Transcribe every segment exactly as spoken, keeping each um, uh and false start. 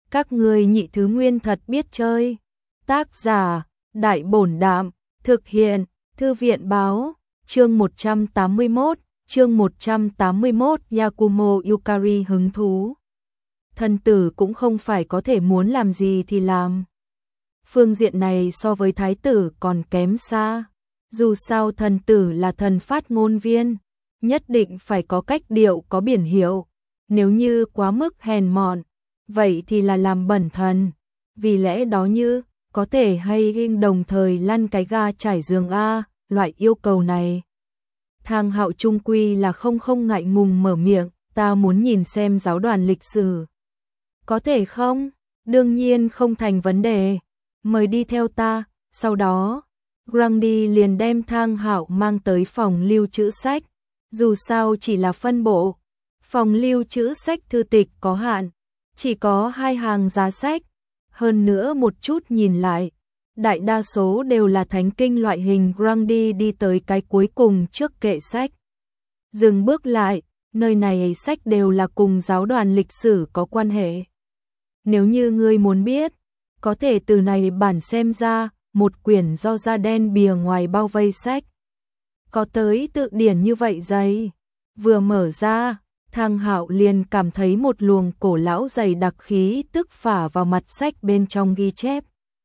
Các ngươi nhị thứ nguyên thật biết chơi. Tác giả, Đại Bổn Đạm, thực hiện, Thư viện Báo, chương một trăm tám mươi mốt, chương một trăm tám mươi mốt Yakumo Yukari hứng thú. Thần tử cũng không phải có thể muốn làm gì thì làm. Phương diện này so với thái tử còn kém xa. Dù sao thần tử là thần phát ngôn viên, nhất định phải có cách điệu có biển hiệu. Nếu như quá mức hèn mọn, vậy thì là làm bẩn thần. Vì lẽ đó như, có thể hay hình đồng thời lăn cái ga trải giường A, loại yêu cầu này. Thang Hạo trung quy là không không ngại ngùng mở miệng, ta muốn nhìn xem giáo đoàn lịch sử. Có thể không? Đương nhiên không thành vấn đề. Mời đi theo ta. Sau đó, Grundy liền đem Thang Hạo mang tới phòng lưu trữ sách. Dù sao chỉ là phân bộ, phòng lưu trữ sách thư tịch có hạn, chỉ có hai hàng giá sách. Hơn nữa một chút nhìn lại, đại đa số đều là thánh kinh loại hình. Grundy đi tới cái cuối cùng trước kệ sách. Dừng bước lại, nơi này sách đều là cùng giáo đoàn lịch sử có quan hệ. Nếu như ngươi muốn biết, có thể từ này bản xem ra, một quyển do da đen bìa ngoài bao vây sách. Có tới tự điển như vậy dày. Vừa mở ra, Thang Hạo liền cảm thấy một luồng cổ lão dày đặc khí tức phả vào mặt sách bên trong ghi chép.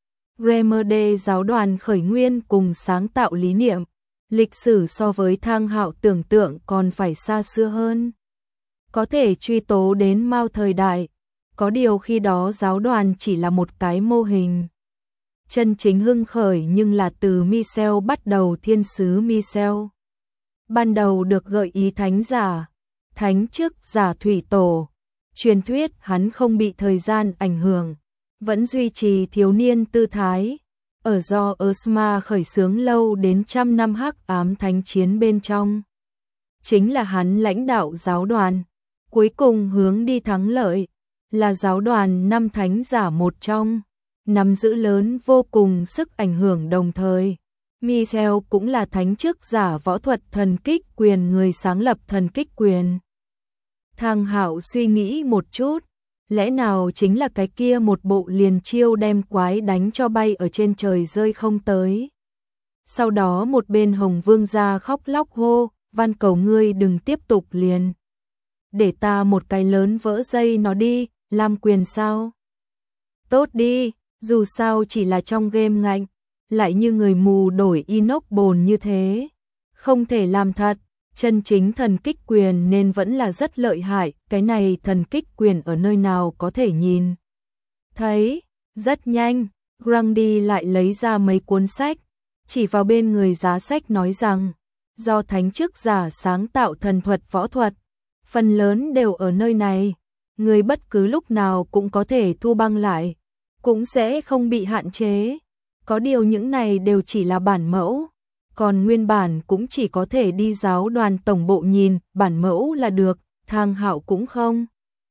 Remede giáo đoàn khởi nguyên cùng sáng tạo lý niệm. Lịch sử so với Thang Hạo tưởng tượng còn phải xa xưa hơn. Có thể truy tố đến Mao thời đại. Có điều khi đó giáo đoàn chỉ là một cái mô hình. Chân chính hưng khởi nhưng là từ Michel bắt đầu. Thiên sứ Michel ban đầu được gợi ý thánh giả, thánh chức giả thủy tổ. Truyền thuyết hắn không bị thời gian ảnh hưởng, vẫn duy trì thiếu niên tư thái. Ở do Osma khởi xướng lâu đến trăm năm hắc ám thánh chiến bên trong. Chính là hắn lãnh đạo giáo đoàn, cuối cùng hướng đi thắng lợi. Là giáo đoàn năm thánh giả một trong, nắm giữ lớn vô cùng sức ảnh hưởng đồng thời. Michel cũng là thánh chức giả võ thuật thần kích quyền, người sáng lập thần kích quyền. Thang Hạo suy nghĩ một chút, lẽ nào chính là cái kia một bộ liền chiêu đem quái đánh cho bay ở trên trời rơi không tới. Sau đó một bên Hồng Vương ra khóc lóc hô, van cầu ngươi đừng tiếp tục liền. Để ta một cái lớn vỡ dây nó đi. Làm quyền sao? Tốt đi, dù sao chỉ là trong game ngạnh, lại như người mù đổi inox bồn như thế. Không thể làm thật, chân chính thần kích quyền nên vẫn là rất lợi hại. Cái này thần kích quyền ở nơi nào có thể nhìn thấy. Rất nhanh, Grundy lại lấy ra mấy cuốn sách, chỉ vào bên người giá sách nói rằng, do thánh chức giả sáng tạo thần thuật võ thuật, phần lớn đều ở nơi này. Người bất cứ lúc nào cũng có thể thu băng lại, cũng sẽ không bị hạn chế. Có điều những này đều chỉ là bản mẫu, còn nguyên bản cũng chỉ có thể đi giáo đoàn tổng bộ nhìn, bản mẫu là được. Thang Hạo cũng không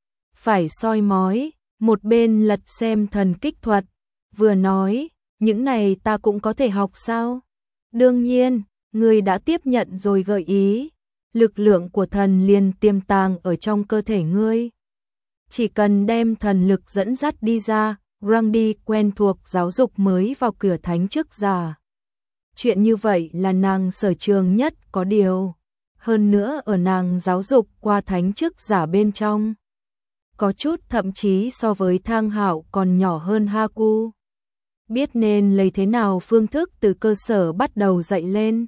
phải soi mói, một bên lật xem thần kích thuật, vừa nói, những này ta cũng có thể học sao? Đương nhiên, người đã tiếp nhận rồi gợi ý, lực lượng của thần liền tiềm tàng ở trong cơ thể ngươi. Chỉ cần đem thần lực dẫn dắt đi ra. Grundy quen thuộc giáo dục mới vào cửa thánh chức giả. Chuyện như vậy là nàng sở trường nhất, có điều. Hơn nữa ở nàng giáo dục qua thánh chức giả bên trong. Có chút thậm chí so với Thang Hạo còn nhỏ hơn Haku. Biết nên lấy thế nào phương thức từ cơ sở bắt đầu dạy lên.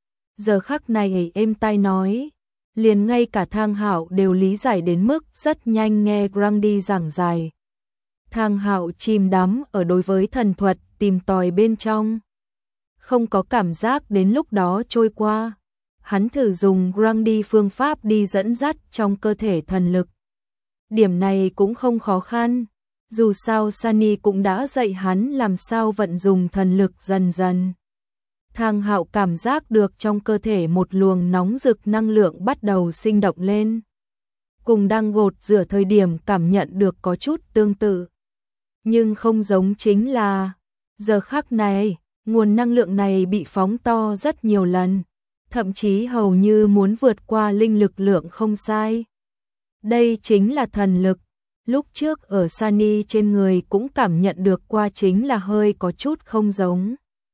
Giờ khắc này êm tai nói. Liền ngay cả Thang Hạo đều lý giải đến mức rất nhanh nghe Grundy giảng giải. Thang Hạo chìm đắm ở đối với thần thuật tìm tòi bên trong. Không có cảm giác đến lúc đó trôi qua. Hắn thử dùng Grundy phương pháp đi dẫn dắt trong cơ thể thần lực. Điểm này cũng không khó khăn. Dù sao Sunny cũng đã dạy hắn làm sao vận dùng thần lực dần dần. Thang Hạo cảm giác được trong cơ thể một luồng nóng rực năng lượng bắt đầu sinh động lên. Cùng đang gột rửa thời điểm cảm nhận được có chút tương tự. Nhưng không giống chính là, giờ khắc này, nguồn năng lượng này bị phóng to rất nhiều lần. Thậm chí hầu như muốn vượt qua linh lực lượng không sai. Đây chính là thần lực. lúc trước ở Sunny trên người cũng cảm nhận được qua chính là hơi có chút không giống.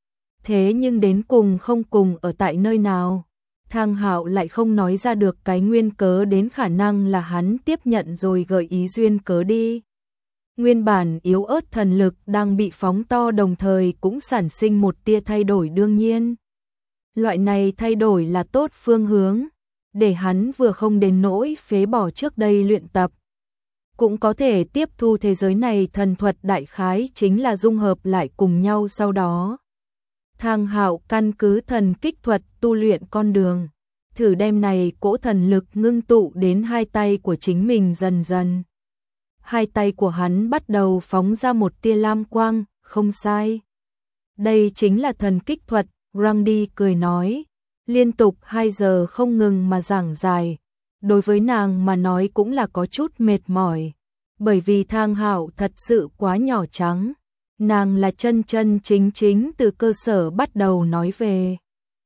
Thế nhưng đến cùng không cùng ở tại nơi nào, Thang Hạo lại không nói ra được cái nguyên cớ, đến khả năng là hắn tiếp nhận rồi gợi ý duyên cớ đi. Nguyên bản yếu ớt thần lực đang bị phóng to, đồng thời cũng sản sinh một tia thay đổi đương nhiên. Loại này thay đổi là tốt phương hướng, để hắn vừa không đến nỗi phế bỏ trước đây luyện tập. Cũng có thể tiếp thu thế giới này, thần thuật đại khái chính là dung hợp lại cùng nhau sau đó. Thang Hạo căn cứ thần kích thuật tu luyện con đường, thử đem này cỗ thần lực ngưng tụ đến hai tay của chính mình dần dần. Hai tay của hắn bắt đầu phóng ra một tia lam quang, không sai. Đây chính là thần kích thuật, Grundy cười nói, liên tục hai giờ không ngừng mà giảng dài. Đối với nàng mà nói cũng là có chút mệt mỏi, bởi vì Thang Hạo thật sự quá nhỏ trắng. Nàng là chân chân chính chính từ cơ sở bắt đầu nói về.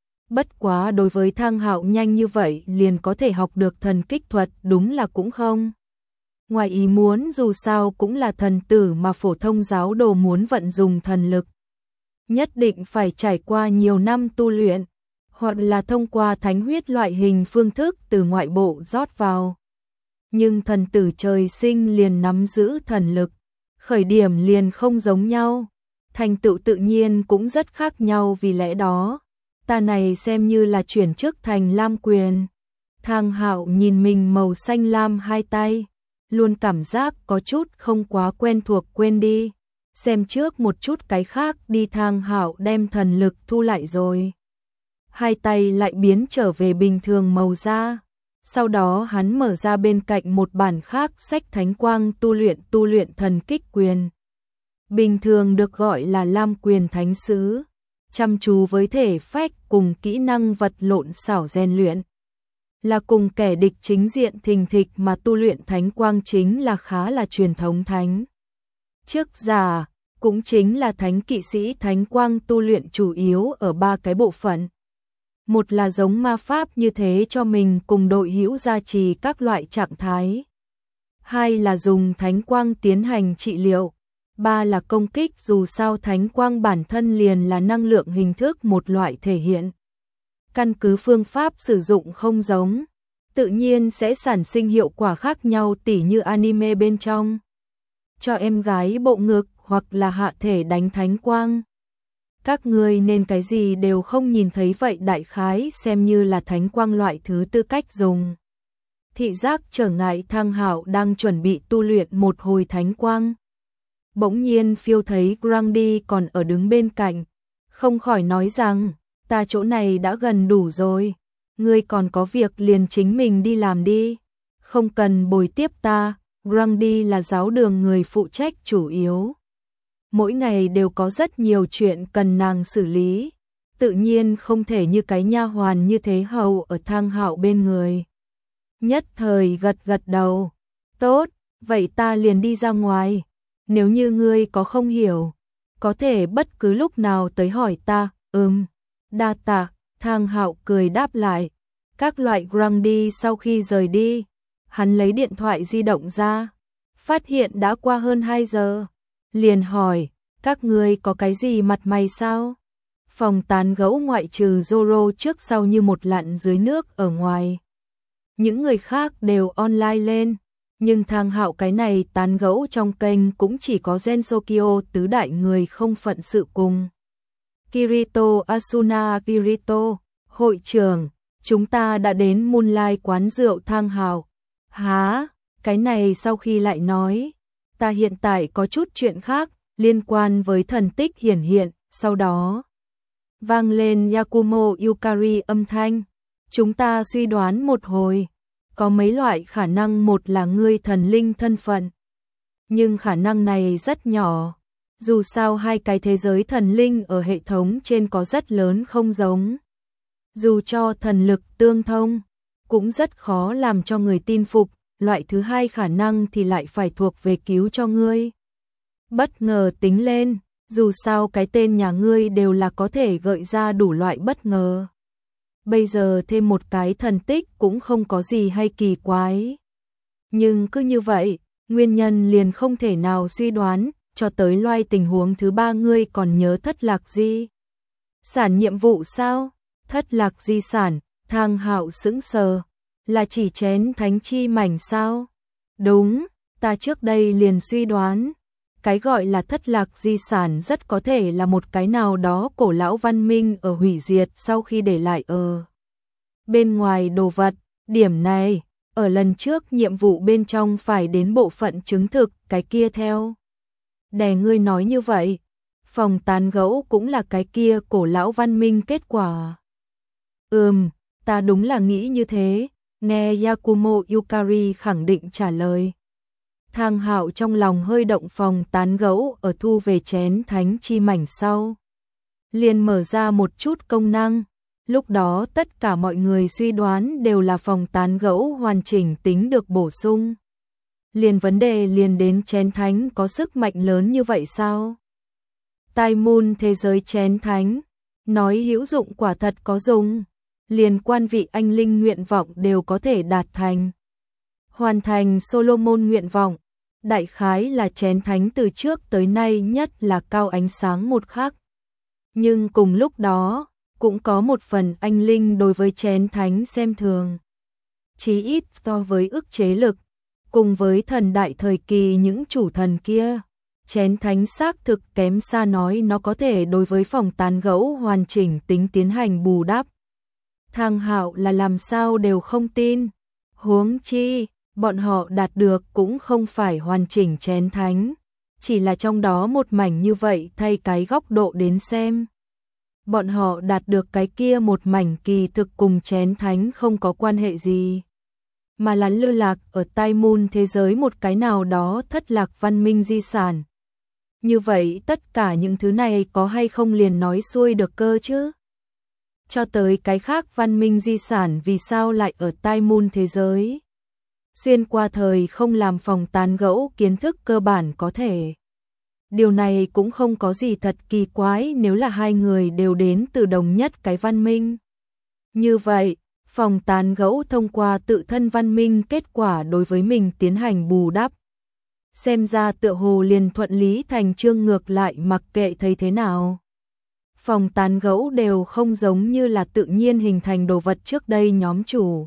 Bất quá đối với Thang Hạo nhanh như vậy liền có thể học được thần kích thuật đúng là cũng không ngoài ý muốn, dù sao cũng là thần tử mà phổ thông giáo đồ muốn vận dùng thần lực. Nhất định phải trải qua nhiều năm tu luyện, hoặc là thông qua thánh huyết loại hình phương thức từ ngoại bộ rót vào. Nhưng thần tử trời sinh liền nắm giữ thần lực, khởi điểm liền không giống nhau, thành tựu tự nhiên cũng rất khác nhau, vì lẽ đó, ta này xem như là chuyển chức thành lam quyền. Thang Hạo nhìn mình màu xanh lam hai tay, luôn cảm giác có chút không quá quen thuộc, quên đi, xem trước một chút cái khác đi. Thang Hạo đem thần lực thu lại rồi, hai tay lại biến trở về bình thường màu da. Sau đó hắn mở ra bên cạnh một bản khác sách Thánh Quang tu luyện tu luyện thần kích quyền, bình thường được gọi là Lam quyền thánh sứ, chăm chú với thể phách cùng kỹ năng vật lộn xảo rèn luyện. Là cùng kẻ địch chính diện thình thịch mà tu luyện Thánh Quang chính là khá là truyền thống thánh chức giả, cũng chính là thánh kỵ sĩ. Thánh Quang tu luyện chủ yếu ở ba cái bộ phận. Một là giống ma pháp như thế cho mình cùng đội hữu gia trì các loại trạng thái. Hai là dùng Thánh Quang tiến hành trị liệu. Ba là công kích, dù sao Thánh Quang bản thân liền là năng lượng hình thức một loại thể hiện. Căn cứ phương pháp sử dụng không giống, tự nhiên sẽ sản sinh hiệu quả khác nhau, tỉ như anime bên trong. Cho em gái bộ ngực hoặc là hạ thể đánh Thánh Quang. Các ngươi nên cái gì đều không nhìn thấy vậy, đại khái xem như là Thánh Quang loại thứ tư cách dùng. Thị giác trở ngại, Thang Hạo đang chuẩn bị tu luyện một hồi Thánh Quang. Bỗng nhiên phiêu thấy Grundy còn ở đứng bên cạnh, không khỏi nói rằng, ta chỗ này đã gần đủ rồi, ngươi còn có việc liền chính mình đi làm đi, không cần bồi tiếp ta. Grundy là giáo đường người phụ trách chủ yếu, mỗi ngày đều có rất nhiều chuyện cần nàng xử lý, tự nhiên không thể như cái nha hoàn như thế hầu ở Thang Hạo bên người. Nhất thời gật gật đầu, tốt, vậy ta liền đi ra ngoài, nếu như ngươi có không hiểu, có thể bất cứ lúc nào tới hỏi ta. Ừm, đa tạ. Thang Hạo cười đáp lại. Các loại. Grundy sau khi rời đi, hắn lấy điện thoại di động ra, phát hiện đã qua hơn hai giờ, liền hỏi, các ngươi có cái gì mặt mày sao? Phòng tán gẫu ngoại trừ Zoro trước sau như một lặn dưới nước ở ngoài, những người khác đều online lên, nhưng Thang Hạo cái này tán gẫu trong kênh cũng chỉ có Gensokyo tứ đại người không phận sự cùng Kirito Asuna. Kirito, hội trưởng, chúng ta đã đến Moonlight quán rượu. Thang Hạo, há, cái này sau khi lại nói, ta hiện tại có chút chuyện khác liên quan với thần tích hiển hiện. Sau đó vang lên Yakumo Yukari âm thanh, chúng ta suy đoán một hồi, có mấy loại khả năng, một là ngươi thần linh thân phận, nhưng khả năng này rất nhỏ, dù sao hai cái thế giới thần linh ở hệ thống trên có rất lớn không giống, dù cho thần lực tương thông, cũng rất khó làm cho người tin phục. Loại thứ hai khả năng thì lại phải thuộc về cứu cho ngươi. Bất ngờ tính lên, dù sao cái tên nhà ngươi đều là có thể gợi ra đủ loại bất ngờ. Bây giờ thêm một cái thần tích cũng không có gì hay kỳ quái. Nhưng cứ như vậy, Nguyên nhân liền không thể nào suy đoán, cho tới loài tình huống thứ ba ngươi còn nhớ thất lạc di sản nhiệm vụ sao? Thất lạc di sản, Thang Hạo sững sờ, là chỉ chén thánh chi mảnh sao? Đúng, ta trước đây liền suy đoán, cái gọi là thất lạc di sản rất có thể là một cái nào đó cổ lão văn minh ở hủy diệt sau khi để lại ở bên ngoài đồ vật, điểm này, ở lần trước nhiệm vụ bên trong phải đến bộ phận chứng thực, cái kia theo. Đè ngươi nói như vậy, phòng tán gẫu cũng là cái kia cổ lão văn minh kết quả. Ừm, ta đúng là nghĩ như thế, nghe Yakumo Yukari khẳng định trả lời. Thang Hạo trong lòng hơi động, phòng tán gẫu ở thu về chén thánh chi mảnh sau. Liền mở ra một chút công năng, lúc đó tất cả mọi người suy đoán đều là phòng tán gẫu hoàn chỉnh tính được bổ sung. Liền vấn đề liền đến chén thánh có sức mạnh lớn như vậy sao? Tai môn thế giới chén thánh, nói hữu dụng quả thật có dùng, liền quan vị anh linh nguyện vọng đều có thể đạt thành. Hoàn thành Solomon nguyện vọng, đại khái là chén thánh từ trước tới nay nhất là cao ánh sáng một khắc. Nhưng cùng lúc đó, cũng có một phần anh linh đối với chén thánh xem thường. Chí ít so với ức chế lực, cùng với thần đại thời kỳ những chủ thần kia, chén thánh xác thực kém xa, nói nó có thể đối với phòng tán gẫu hoàn chỉnh tính tiến hành bù đắp. Thang Hạo là làm sao đều không tin, huống chi, bọn họ đạt được cũng không phải hoàn chỉnh chén thánh, chỉ là trong đó một mảnh như vậy. Thay cái góc độ đến xem, bọn họ đạt được cái kia một mảnh kỳ thực cùng chén thánh không có quan hệ gì, mà là lưu lạc ở tai môn thế giới một cái nào đó thất lạc văn minh di sản. Như vậy tất cả những thứ này có hay không liền nói xuôi được cơ chứ? Cho tới cái khác văn minh di sản vì sao lại ở tai môn thế giới? Xuyên qua thời không làm phòng tán gẫu kiến thức cơ bản có thể. Điều này cũng không có gì thật kỳ quái nếu là hai người đều đến từ đồng nhất cái văn minh. Như vậy, phòng tán gẫu thông qua tự thân văn minh kết quả đối với mình tiến hành bù đắp. Xem ra tựa hồ liền thuận lý thành chương, ngược lại mặc kệ thấy thế nào. Phòng tán gẫu đều không giống như là tự nhiên hình thành đồ vật trước đây nhóm chủ.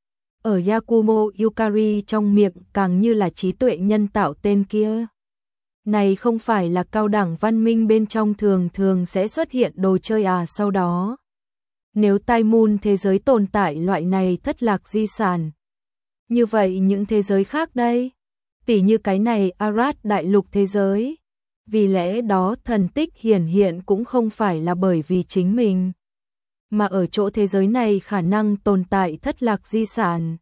Ở Yakumo Yukari trong miệng càng như là trí tuệ nhân tạo tên kia. Này không phải là cao đẳng văn minh bên trong thường thường sẽ xuất hiện đồ chơi à? Sau đó, nếu tai môn thế giới tồn tại loại này thất lạc di sản, như vậy những thế giới khác đây, tỉ như cái này Arad đại lục thế giới, vì lẽ đó thần tích hiển hiện cũng không phải là bởi vì chính mình, mà ở chỗ thế giới này khả năng tồn tại thất lạc di sản.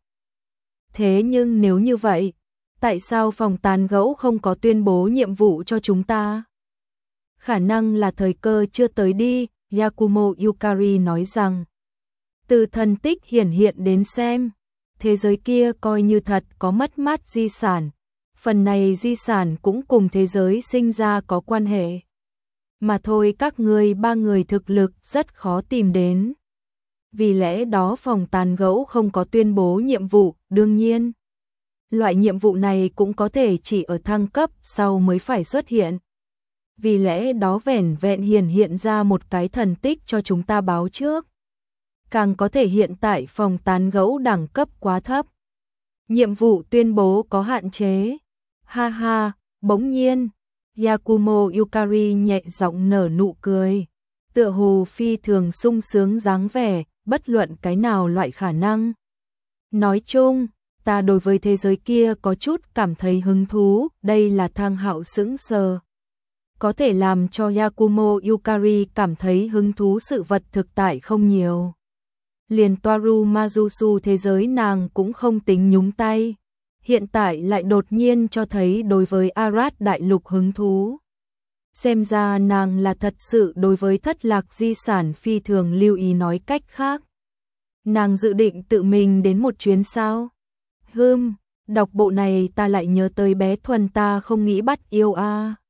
Thế nhưng nếu như vậy, tại sao phòng tán gẫu không có tuyên bố nhiệm vụ cho chúng ta? Khả năng là thời cơ chưa tới đi, Yakumo Yukari nói rằng. Từ thần tích hiển hiện đến xem, thế giới kia coi như thật có mất mát di sản. Phần này di sản cũng cùng thế giới sinh ra có quan hệ. Mà thôi, các ngươi ba người thực lực rất khó tìm đến. Vì lẽ đó phòng tán gẫu không có tuyên bố nhiệm vụ, đương nhiên. Loại nhiệm vụ này cũng có thể chỉ ở thăng cấp sau mới phải xuất hiện. Vì lẽ đó vẻn vẹn hiển hiện ra một cái thần tích cho chúng ta báo trước. Càng có thể hiện tại phòng tán gẫu đẳng cấp quá thấp. Nhiệm vụ tuyên bố có hạn chế. Ha ha, bỗng nhiên, Yakumo Yukari nhẹ giọng nở nụ cười. Tựa hồ phi thường sung sướng dáng vẻ, bất luận cái nào loại khả năng. Nói chung, ta đối với thế giới kia có chút cảm thấy hứng thú, đây là Thang Hạo sững sờ. Có thể làm cho Yakumo Yukari cảm thấy hứng thú sự vật thực tại không nhiều. Liền Toaru Majusu thế giới nàng cũng không tính nhúng tay. Hiện tại lại đột nhiên cho thấy đối với Arad đại lục hứng thú. Xem ra nàng là thật sự đối với thất lạc di sản phi thường lưu ý, nói cách khác. Nàng dự định tự mình đến một chuyến sao? Hừm, đọc bộ này ta lại nhớ tới bé Thuần ta không nghĩ bắt yêu a.